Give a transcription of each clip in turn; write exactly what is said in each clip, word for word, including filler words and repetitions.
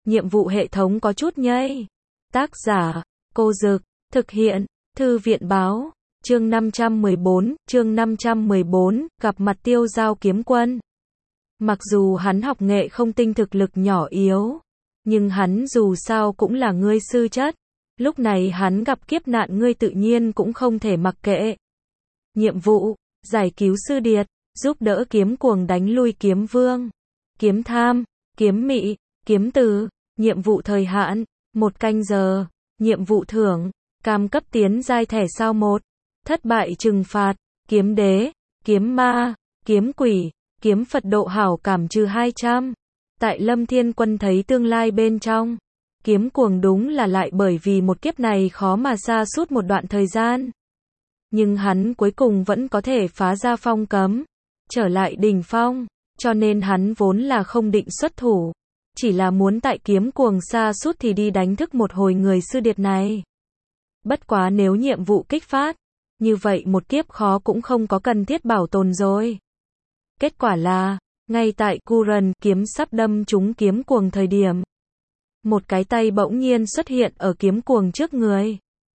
nhiệm vụ hệ thống có chút nhây. Tác giả, Cô Dực, thực hiện, Thư viện báo, chương năm trăm mười bốn, chương năm trăm mười bốn, gặp mặt Tiêu Dao kiếm quân. Mặc dù hắn học nghệ không tinh thực lực nhỏ yếu, nhưng hắn dù sao cũng là ngươi sư chất. Lúc này hắn gặp kiếp nạn ngươi tự nhiên cũng không thể mặc kệ. Nhiệm vụ, giải cứu sư điệt, giúp đỡ kiếm cuồng đánh lui kiếm vương, kiếm tham, kiếm mị, kiếm từ. Nhiệm vụ thời hạn, một canh giờ. Nhiệm vụ thưởng, cam cấp tiến giai thẻ sao một. Thất bại trừng phạt, kiếm đế, kiếm ma, kiếm quỷ, kiếm Phật độ hảo cảm trừ hai trăm. Tại Lâm Thiên Quân thấy tương lai bên trong, kiếm cuồng đúng là lại bởi vì một kiếp này khó mà sa sút một đoạn thời gian. Nhưng hắn cuối cùng vẫn có thể phá ra phong cấm, trở lại đỉnh phong, cho nên hắn vốn là không định xuất thủ, chỉ là muốn tại kiếm cuồng sa sút thì đi đánh thức một hồi người sư điệt này. Bất quá nếu nhiệm vụ kích phát, như vậy một kiếp khó cũng không có cần thiết bảo tồn rồi. Kết quả là, ngay tại Curran kiếm sắp đâm trúng kiếm cuồng thời điểm, một cái tay bỗng nhiên xuất hiện ở kiếm cuồng trước người,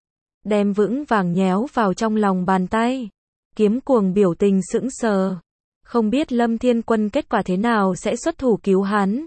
đem vững vàng nhéo vào trong lòng bàn tay. Kiếm cuồng biểu tình sững sờ, không biết Lâm Thiên Quân kết quả thế nào sẽ xuất thủ cứu hắn.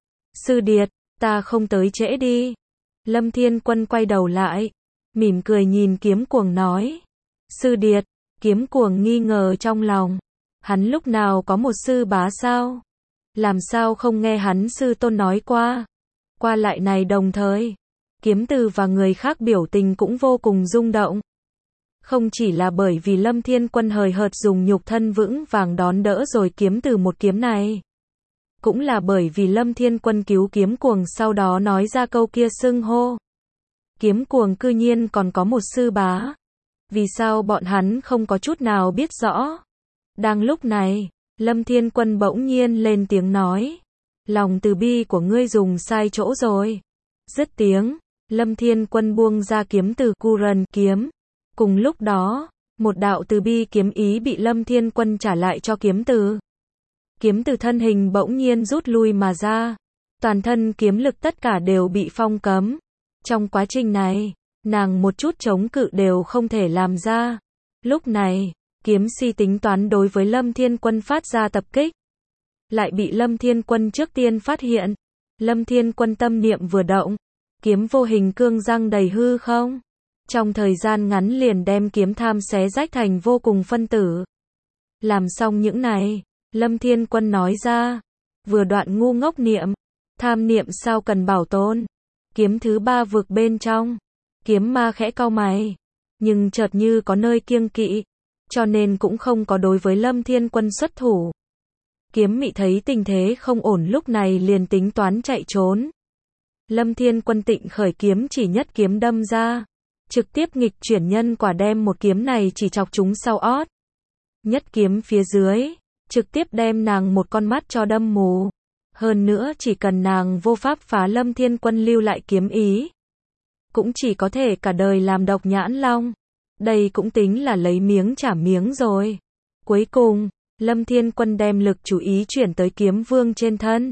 Sư điệt, ta không tới trễ đi. Lâm Thiên Quân quay đầu lại, mỉm cười nhìn kiếm cuồng nói. Sư điệt, kiếm cuồng nghi ngờ trong lòng. Hắn lúc nào có một sư bá sao? Làm sao không nghe hắn sư tôn nói qua? Qua lại này đồng thời, kiếm từ và người khác biểu tình cũng vô cùng rung động. Không chỉ là bởi vì Lâm Thiên Quân hời hợt dùng nhục thân vững vàng đón đỡ rồi kiếm từ một kiếm này. Cũng là bởi vì Lâm Thiên Quân cứu kiếm cuồng sau đó nói ra câu kia xưng hô. Kiếm cuồng cư nhiên còn có một sư bá. Vì sao bọn hắn không có chút nào biết rõ? Đang lúc này, Lâm Thiên Quân bỗng nhiên lên tiếng nói. Lòng từ bi của ngươi dùng sai chỗ rồi. Dứt tiếng, Lâm Thiên Quân buông ra kiếm từ Curran kiếm. Cùng lúc đó, một đạo từ bi kiếm ý bị Lâm Thiên Quân trả lại cho kiếm từ. Kiếm từ thân hình bỗng nhiên rút lui mà ra. Toàn thân kiếm lực tất cả đều bị phong cấm. Trong quá trình này, nàng một chút chống cự đều không thể làm ra. Lúc này, kiếm si tính toán đối với Lâm Thiên Quân phát ra tập kích. Lại bị Lâm Thiên Quân trước tiên phát hiện. Lâm Thiên Quân tâm niệm vừa động, kiếm vô hình cương răng đầy hư không. Trong thời gian ngắn liền đem kiếm tham xé rách thành vô cùng phân tử. Làm xong những này, Lâm Thiên Quân nói ra. Vừa đoạn ngu ngốc niệm, tham niệm sao cần bảo tồn. Kiếm thứ ba vực bên trong, kiếm ma khẽ cau mày, nhưng chợt như có nơi kiêng kỵ, cho nên cũng không có đối với Lâm Thiên Quân xuất thủ. Kiếm mị thấy tình thế không ổn lúc này liền tính toán chạy trốn. Lâm Thiên Quân tịnh khởi kiếm chỉ nhất kiếm đâm ra, trực tiếp nghịch chuyển nhân quả đem một kiếm này chỉ chọc chúng sau ót. Nhất kiếm phía dưới, trực tiếp đem nàng một con mắt cho đâm mù. Hơn nữa chỉ cần nàng vô pháp phá Lâm Thiên Quân lưu lại kiếm ý, cũng chỉ có thể cả đời làm độc nhãn long. Đây cũng tính là lấy miếng trả miếng rồi. Cuối cùng, Lâm Thiên Quân đem lực chú ý chuyển tới kiếm vương trên thân.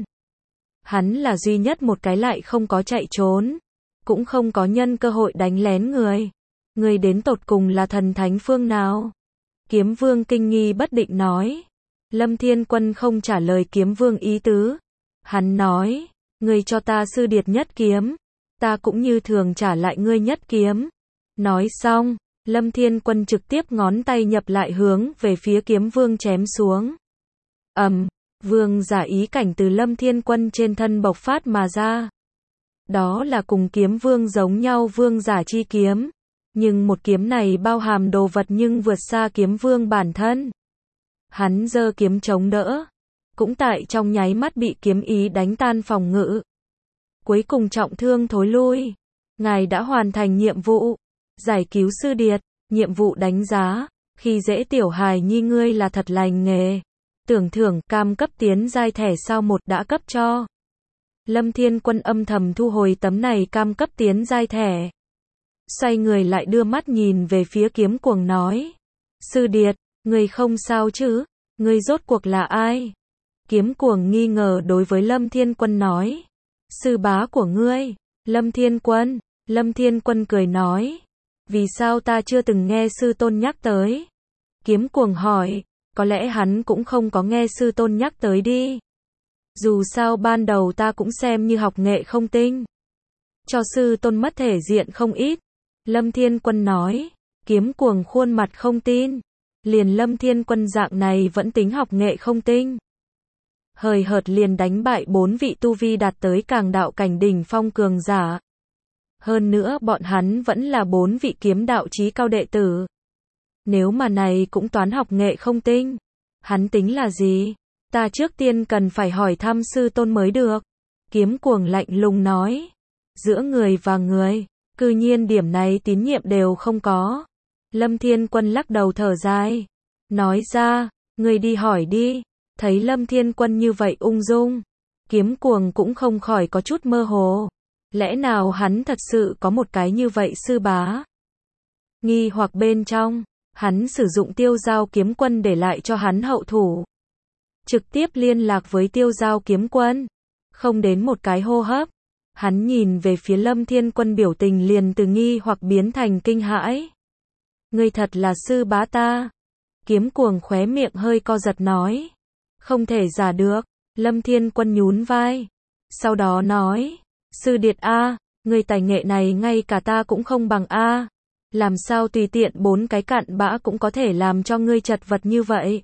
Hắn là duy nhất một cái lại không có chạy trốn, cũng không có nhân cơ hội đánh lén người. Người đến tột cùng là thần thánh phương nào? Kiếm vương kinh nghi bất định nói. Lâm Thiên Quân không trả lời kiếm vương ý tứ. Hắn nói, ngươi cho ta sư điệt nhất kiếm, ta cũng như thường trả lại ngươi nhất kiếm. Nói xong, Lâm Thiên Quân trực tiếp ngón tay nhập lại hướng về phía kiếm vương chém xuống. Ầm, um, vương giả ý cảnh từ Lâm Thiên Quân trên thân bộc phát mà ra. Đó là cùng kiếm vương giống nhau vương giả chi kiếm, nhưng một kiếm này bao hàm đồ vật nhưng vượt xa kiếm vương bản thân. Hắn giơ kiếm chống đỡ, cũng tại trong nháy mắt bị kiếm ý đánh tan phòng ngự. Cuối cùng trọng thương thối lui. Ngài đã hoàn thành nhiệm vụ, giải cứu sư điệt, nhiệm vụ đánh giá, khi dễ tiểu hài nhi ngươi là thật lành nghề. Tưởng thưởng cam cấp tiến giai thẻ sao một đã cấp cho. Lâm Thiên Quân âm thầm thu hồi tấm này cam cấp tiến giai thẻ. Xoay người lại đưa mắt nhìn về phía kiếm cuồng nói. Sư điệt, ngươi không sao chứ, ngươi rốt cuộc là ai? Kiếm cuồng nghi ngờ đối với Lâm Thiên Quân nói. Sư bá của ngươi, Lâm Thiên Quân. Lâm Thiên Quân cười nói. Vì sao ta chưa từng nghe sư tôn nhắc tới? Kiếm Cuồng hỏi. Có lẽ hắn cũng không có nghe sư tôn nhắc tới đi. Dù sao ban đầu ta cũng xem như học nghệ không tinh. Cho sư tôn mất thể diện không ít. Lâm Thiên Quân nói. Kiếm Cuồng khuôn mặt không tin. Liền Lâm Thiên Quân dạng này vẫn tính học nghệ không tinh. Hời hợt liền đánh bại bốn vị tu vi đạt tới Càng đạo cảnh đỉnh phong cường giả. Hơn nữa bọn hắn vẫn là bốn vị kiếm đạo chí cao đệ tử. Nếu mà này cũng toán học nghệ không tinh, hắn tính là gì? Ta trước tiên cần phải hỏi thăm sư tôn mới được. Kiếm Cuồng lạnh lùng nói. Giữa người và người, cư nhiên điểm này tín nhiệm đều không có. Lâm Thiên Quân lắc đầu thở dài. Nói ra, người đi hỏi đi. Thấy Lâm Thiên Quân như vậy ung dung, Kiếm Cuồng cũng không khỏi có chút mơ hồ. Lẽ nào hắn thật sự có một cái như vậy sư bá? Nghi hoặc bên trong, hắn sử dụng Tiêu Giao Kiếm Quân để lại cho hắn hậu thủ. Trực tiếp liên lạc với Tiêu Giao Kiếm Quân. Không đến một cái hô hấp, hắn nhìn về phía Lâm Thiên Quân, biểu tình liền từ nghi hoặc biến thành kinh hãi. Ngươi thật là sư bá ta. Kiếm Cuồng khóe miệng hơi co giật nói. Không thể giả được. Lâm Thiên Quân nhún vai. Sau đó nói. Sư điệt a, người tài nghệ này ngay cả ta cũng không bằng a. Làm sao tùy tiện bốn cái cặn bã cũng có thể làm cho ngươi chật vật như vậy?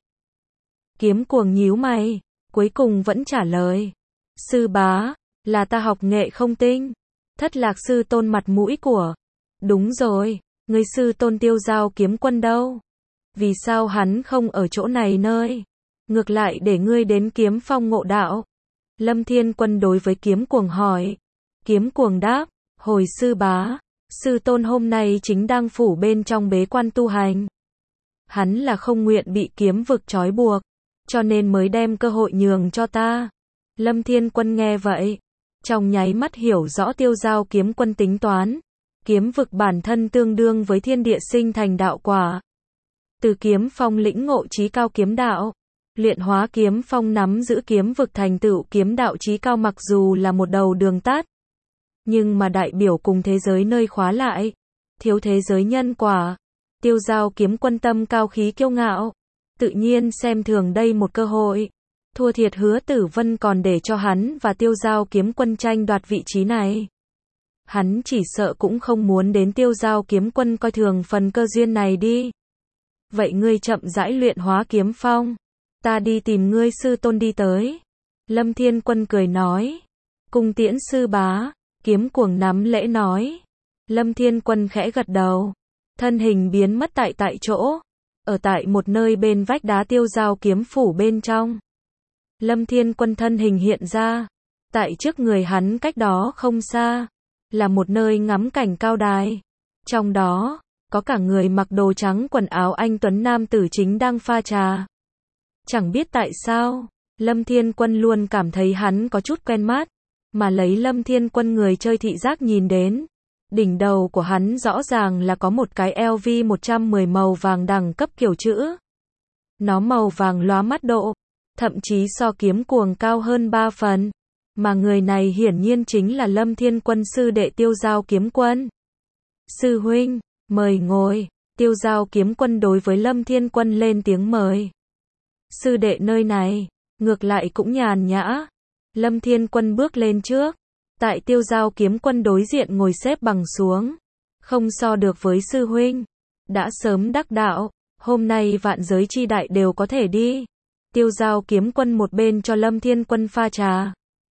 Kiếm Cuồng nhíu mày, cuối cùng vẫn trả lời. Sư bá, là ta học nghệ không tinh. Thất lạc sư tôn mặt mũi của. Đúng rồi, người sư tôn Tiêu Giao Kiếm Quân đâu? Vì sao hắn không ở chỗ này nơi? Ngược lại để ngươi đến Kiếm Phong ngộ đạo. Lâm Thiên Quân đối với Kiếm Cuồng hỏi. Kiếm Cuồng đáp, hồi sư bá, sư tôn hôm nay chính đang phủ bên trong bế quan tu hành. Hắn là không nguyện bị kiếm vực trói buộc, cho nên mới đem cơ hội nhường cho ta. Lâm Thiên Quân nghe vậy, trong nháy mắt hiểu rõ Tiêu Giao Kiếm Quân tính toán. Kiếm vực bản thân tương đương với thiên địa sinh thành đạo quả. Từ Kiếm Phong lĩnh ngộ chí cao kiếm đạo, luyện hóa Kiếm Phong nắm giữ kiếm vực thành tựu kiếm đạo chí cao, mặc dù là một đầu đường tắt, nhưng mà đại biểu cùng thế giới nơi khóa lại, thiếu thế giới nhân quả. Tiêu Giao Kiếm Quân tâm cao khí kiêu ngạo, tự nhiên xem thường đây một cơ hội. Thua thiệt Hứa Tử Vân còn để cho hắn và Tiêu Giao Kiếm Quân tranh đoạt vị trí này. Hắn chỉ sợ cũng không muốn đến Tiêu Giao Kiếm Quân coi thường phần cơ duyên này đi. Vậy ngươi chậm rãi luyện hóa Kiếm Phong, ta đi tìm ngươi sư tôn đi tới. Lâm Thiên Quân cười nói. Cung tiễn sư bá. Kiếm Cuồng nắm lễ nói. Lâm Thiên Quân khẽ gật đầu, thân hình biến mất tại tại chỗ, ở tại một nơi bên vách đá Tiêu Giao Kiếm phủ bên trong. Lâm Thiên Quân thân hình hiện ra, tại trước người hắn cách đó không xa, là một nơi ngắm cảnh cao đài. Trong đó, có cả người mặc đồ trắng quần áo anh tuấn nam tử chính đang pha trà. Chẳng biết tại sao, Lâm Thiên Quân luôn cảm thấy hắn có chút quen mắt, mà lấy Lâm Thiên Quân người chơi thị giác nhìn đến, đỉnh đầu của hắn rõ ràng là có một cái L V một trăm mười màu vàng đẳng cấp kiểu chữ. Nó màu vàng lóa mắt độ, thậm chí so Kiếm Cuồng cao hơn ba phần, mà người này hiển nhiên chính là Lâm Thiên Quân sư đệ Tiêu Giao Kiếm Quân. Sư huynh, mời ngồi. Tiêu Giao Kiếm Quân đối với Lâm Thiên Quân lên tiếng mời. Sư đệ nơi này, ngược lại cũng nhàn nhã. Lâm Thiên Quân bước lên trước, tại Tiêu Giao Kiếm Quân đối diện ngồi xếp bằng xuống. Không so được với sư huynh, đã sớm đắc đạo, hôm nay vạn giới chi đại đều có thể đi. Tiêu Giao Kiếm Quân một bên cho Lâm Thiên Quân pha trà,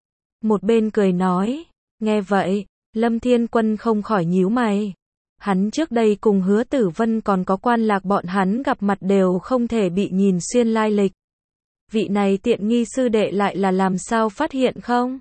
một bên cười nói. Nghe vậy, Lâm Thiên Quân không khỏi nhíu mày. Hắn trước đây cùng Hứa Tử Vân còn có Quan Lạc bọn hắn gặp mặt đều không thể bị nhìn xuyên lai lịch. Vị này tiện nghi sư đệ lại là làm sao phát hiện không?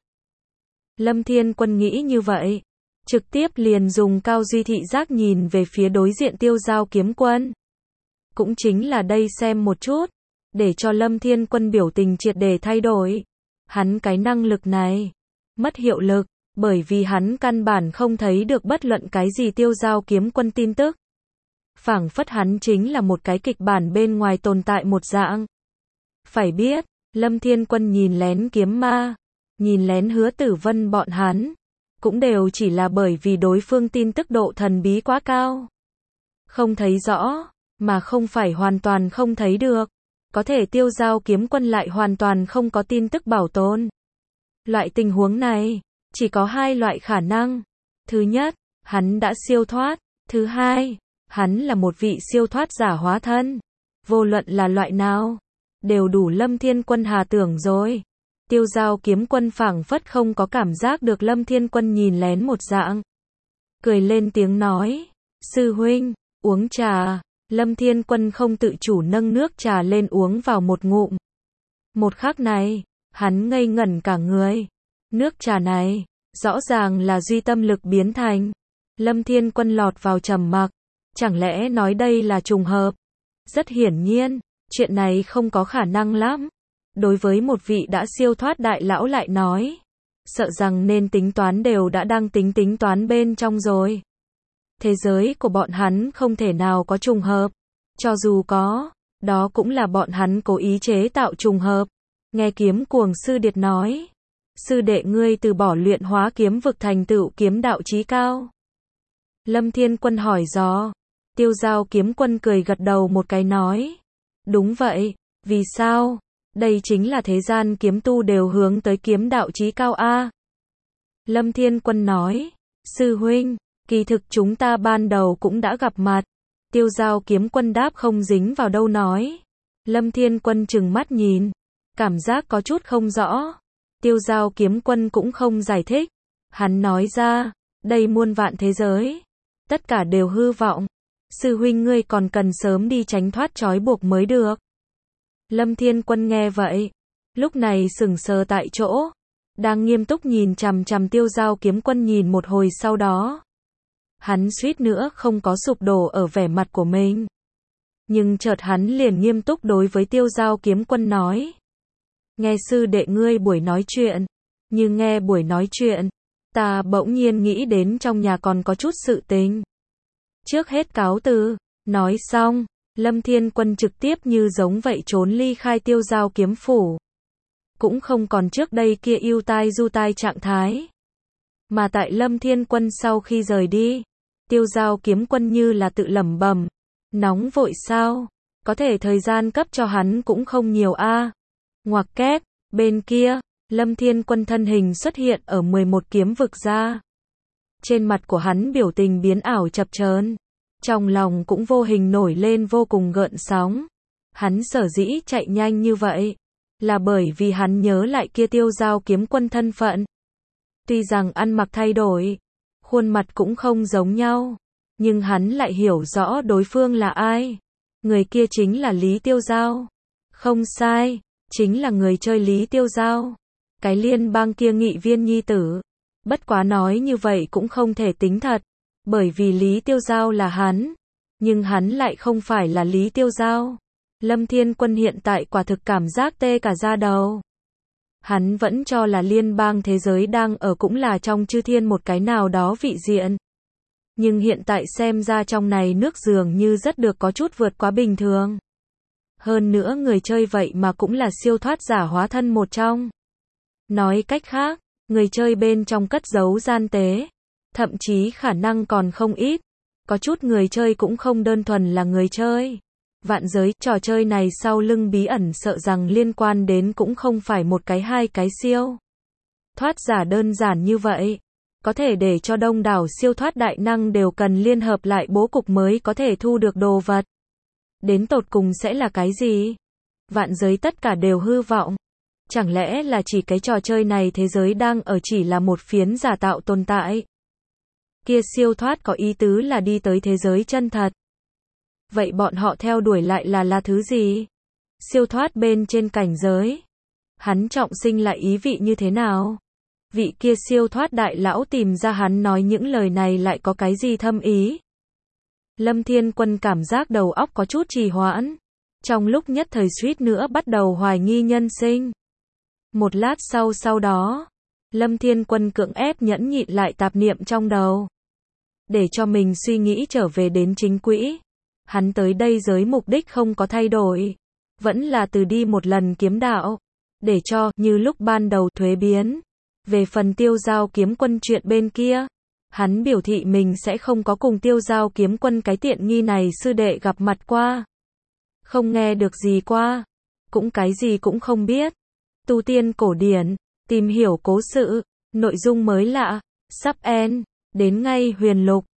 Lâm Thiên Quân nghĩ như vậy, trực tiếp liền dùng cao duy thị giác nhìn về phía đối diện Tiêu Giao Kiếm Quân. Cũng chính là đây xem một chút, để cho Lâm Thiên Quân biểu tình triệt để thay đổi. Hắn cái năng lực này mất hiệu lực, bởi vì hắn căn bản không thấy được bất luận cái gì Tiêu Giao Kiếm Quân tin tức. Phảng phất hắn chính là một cái kịch bản bên ngoài tồn tại một dạng. Phải biết, Lâm Thiên Quân nhìn lén kiếm ma, nhìn lén Hứa Tử Vân bọn hắn, cũng đều chỉ là bởi vì đối phương tin tức độ thần bí quá cao. Không thấy rõ, mà không phải hoàn toàn không thấy được. Có thể Tiêu Giao kiếm quân lại hoàn toàn không có tin tức bảo tồn. Loại tình huống này, chỉ có hai loại khả năng. Thứ nhất, hắn đã siêu thoát. Thứ hai, hắn là một vị siêu thoát giả hóa thân. Vô luận là loại nào, đều đủ Lâm Thiên Quân hà tưởng rồi. Tiêu Giao kiếm quân phảng phất không có cảm giác được Lâm Thiên Quân nhìn lén một dạng. Cười lên tiếng nói, sư huynh, uống trà. Lâm Thiên Quân không tự chủ nâng nước trà lên uống vào một ngụm. Một khắc này, hắn ngây ngẩn cả người. Nước trà này, rõ ràng là duy tâm lực biến thành. Lâm Thiên Quân lọt vào trầm mặc. Chẳng lẽ nói đây là trùng hợp? Rất hiển nhiên, chuyện này không có khả năng lắm. Đối với một vị đã siêu thoát đại lão lại nói, sợ rằng nên tính toán đều đã đang tính tính toán bên trong rồi. Thế giới của bọn hắn không thể nào có trùng hợp. Cho dù có, đó cũng là bọn hắn cố ý chế tạo trùng hợp. Nghe Kiếm Cuồng sư điệt nói, sư đệ ngươi từ bỏ luyện hóa kiếm vực thành tựu kiếm đạo chí cao. Lâm Thiên Quân hỏi dò. Tiêu Giao kiếm quân cười gật đầu một cái nói, đúng vậy, vì sao? Đây chính là thế gian kiếm tu đều hướng tới kiếm đạo chí cao a. Lâm Thiên Quân nói, sư huynh, kỳ thực chúng ta ban đầu cũng đã gặp mặt. Tiêu Giao kiếm quân đáp không dính vào đâu nói. Lâm Thiên Quân trừng mắt nhìn, cảm giác có chút không rõ. Tiêu Giao kiếm quân cũng không giải thích. Hắn nói ra, đây muôn vạn thế giới, tất cả đều hư vọng. Sư huynh ngươi còn cần sớm đi tránh thoát trói buộc mới được. Lâm Thiên Quân nghe vậy, lúc này sững sờ tại chỗ, đang nghiêm túc nhìn chằm chằm Tiêu Giao kiếm quân nhìn một hồi sau đó. Hắn suýt nữa không có sụp đổ ở vẻ mặt của mình. Nhưng chợt hắn liền nghiêm túc đối với Tiêu Giao kiếm quân nói. Nghe sư đệ ngươi buổi nói chuyện, như nghe buổi nói chuyện, ta bỗng nhiên nghĩ đến trong nhà còn có chút sự tình. Trước hết cáo từ, nói xong, Lâm Thiên Quân trực tiếp như giống vậy trốn ly khai Tiêu Giao kiếm phủ. Cũng không còn trước đây kia yêu tai du tai trạng thái. Mà tại Lâm Thiên Quân sau khi rời đi, Tiêu Giao kiếm quân như là tự lẩm bẩm, nóng vội sao? Có thể thời gian cấp cho hắn cũng không nhiều a. À. Ngoặc kép, bên kia, Lâm Thiên Quân thân hình xuất hiện ở mười một kiếm vực ra. Trên mặt của hắn biểu tình biến ảo chập chờn, trong lòng cũng vô hình nổi lên vô cùng gợn sóng. Hắn sở dĩ chạy nhanh như vậy, là bởi vì hắn nhớ lại kia Tiêu Giao kiếm quân thân phận. Tuy rằng ăn mặc thay đổi, khuôn mặt cũng không giống nhau, nhưng hắn lại hiểu rõ đối phương là ai. Người kia chính là Lý Tiêu Giao. Không sai, chính là người chơi Lý Tiêu Giao. Cái liên bang kia nghị viên nhi tử. Bất quá nói như vậy cũng không thể tính thật, bởi vì Lý Tiêu Giao là hắn, nhưng hắn lại không phải là Lý Tiêu Giao. Lâm Thiên Quân hiện tại quả thực cảm giác tê cả da đầu. Hắn vẫn cho là liên bang thế giới đang ở cũng là trong chư thiên một cái nào đó vị diện. Nhưng hiện tại xem ra trong này nước dường như rất được có chút vượt quá bình thường. Hơn nữa người chơi vậy mà cũng là siêu thoát giả hóa thân một trong. Nói cách khác, người chơi bên trong cất giấu gian tế, thậm chí khả năng còn không ít. Có chút người chơi cũng không đơn thuần là người chơi. Vạn giới, trò chơi này sau lưng bí ẩn sợ rằng liên quan đến cũng không phải một cái hai cái siêu thoát giả đơn giản như vậy. Có thể để cho đông đảo siêu thoát đại năng đều cần liên hợp lại bố cục mới có thể thu được đồ vật. Đến tột cùng sẽ là cái gì? Vạn giới tất cả đều hư vọng. Chẳng lẽ là chỉ cái trò chơi này thế giới đang ở chỉ là một phiến giả tạo tồn tại? Kia siêu thoát có ý tứ là đi tới thế giới chân thật. Vậy bọn họ theo đuổi lại là là thứ gì? Siêu thoát bên trên cảnh giới. Hắn trọng sinh lại ý vị như thế nào? Vị kia siêu thoát đại lão tìm ra hắn nói những lời này lại có cái gì thâm ý? Lâm Thiên Quân cảm giác đầu óc có chút trì hoãn. Trong lúc nhất thời suýt nữa bắt đầu hoài nghi nhân sinh. Một lát sau sau đó, Lâm Thiên Quân cưỡng ép nhẫn nhịn lại tạp niệm trong đầu. Để cho mình suy nghĩ trở về đến chính quỹ. Hắn tới đây giới mục đích không có thay đổi. Vẫn là từ đi một lần kiếm đạo. Để cho, như lúc ban đầu thuế biến. Về phần Tiêu Giao Kiếm Quân chuyện bên kia, hắn biểu thị mình sẽ không có cùng Tiêu Giao Kiếm Quân cái tiện nghi này sư đệ gặp mặt qua. Không nghe được gì qua, cũng cái gì cũng không biết. Tu tiên cổ điển, tìm hiểu cố sự, nội dung mới lạ, sắp end, đến ngay huyền lục.